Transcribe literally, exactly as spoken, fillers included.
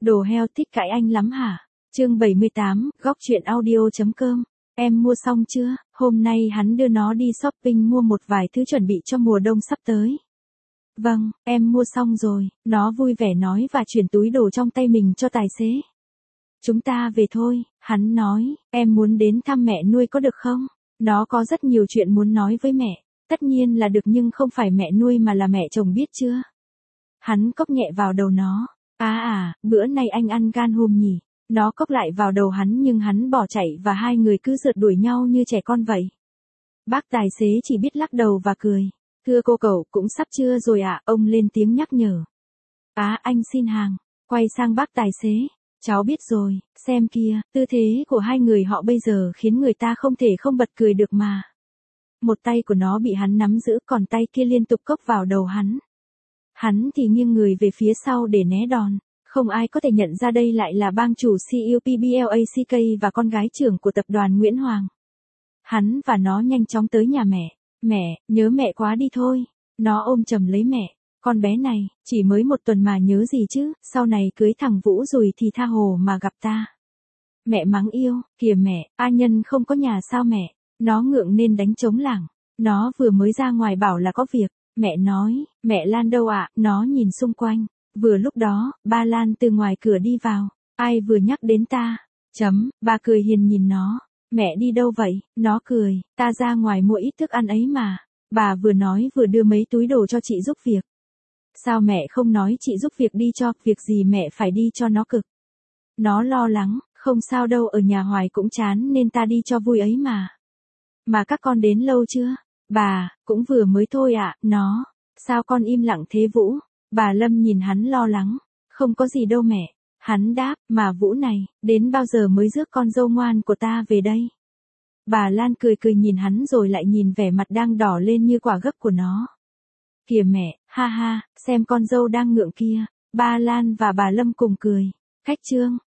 Đồ heo thích cãi anh lắm hả? Chương bảy mươi tám, góc truyện audio chấm com. Em mua xong chưa? Hôm nay hắn đưa nó đi shopping mua một vài thứ chuẩn bị cho mùa đông sắp tới. Vâng, em mua xong rồi, nó vui vẻ nói và chuyển túi đồ trong tay mình cho tài xế. Chúng ta về thôi, hắn nói, em muốn đến thăm mẹ nuôi có được không? Nó có rất nhiều chuyện muốn nói với mẹ, tất nhiên là được nhưng không phải mẹ nuôi mà là mẹ chồng biết chưa? Hắn cốc nhẹ vào đầu nó, à à, bữa nay anh ăn gan hùm nhỉ? Nó cốc lại vào đầu hắn nhưng hắn bỏ chạy và hai người cứ rượt đuổi nhau như trẻ con vậy. Bác tài xế chỉ biết lắc đầu và cười. Thưa cô cậu, cũng sắp trưa rồi ạ, à? Ông lên tiếng nhắc nhở. Á, à, anh xin hàng. Quay sang bác tài xế. Cháu biết rồi, xem kìa, tư thế của hai người họ bây giờ khiến người ta không thể không bật cười được mà. Một tay của nó bị hắn nắm giữ, còn tay kia liên tục cốc vào đầu hắn. Hắn thì nghiêng người về phía sau để né đòn. Không ai có thể nhận ra đây lại là bang chủ xê e ô pê bê lắc và con gái trưởng của tập đoàn Nguyễn Hoàng. Hắn và nó nhanh chóng tới nhà mẹ. Mẹ, nhớ mẹ quá đi thôi. Nó ôm chầm lấy mẹ. Con bé này, chỉ mới một tuần mà nhớ gì chứ, sau này cưới thằng Vũ rồi thì tha hồ mà gặp ta. Mẹ mắng yêu, kìa mẹ, A Nhân không có nhà sao mẹ. Nó ngượng nên đánh trống lảng. Nó vừa mới ra ngoài bảo là có việc. Mẹ nói, mẹ Lan đâu ạ? Nó nhìn xung quanh. Vừa lúc đó, ba Lan từ ngoài cửa đi vào. Ai vừa nhắc đến ta? Chấm, bà cười hiền nhìn nó. Mẹ đi đâu vậy? Nó cười, ta ra ngoài mua ít thức ăn ấy mà. Bà vừa nói vừa đưa mấy túi đồ cho chị giúp việc. Sao mẹ không nói chị giúp việc đi cho, việc gì mẹ phải đi cho nó cực. Nó lo lắng, không sao đâu, ở nhà hoài cũng chán nên ta đi cho vui ấy mà. Mà các con đến lâu chưa? Bà, cũng vừa mới thôi ạ. Nó, sao con im lặng thế Vũ? Bà Lâm nhìn hắn lo lắng. Không có gì đâu mẹ. Hắn đáp, mà Vũ này, đến bao giờ mới rước con dâu ngoan của ta về đây? Bà Lan cười cười nhìn hắn rồi lại nhìn vẻ mặt đang đỏ lên như quả gấc của nó. Kìa mẹ, ha ha, xem con dâu đang ngượng kia. Ba Lan và bà Lâm cùng cười. Khách trương,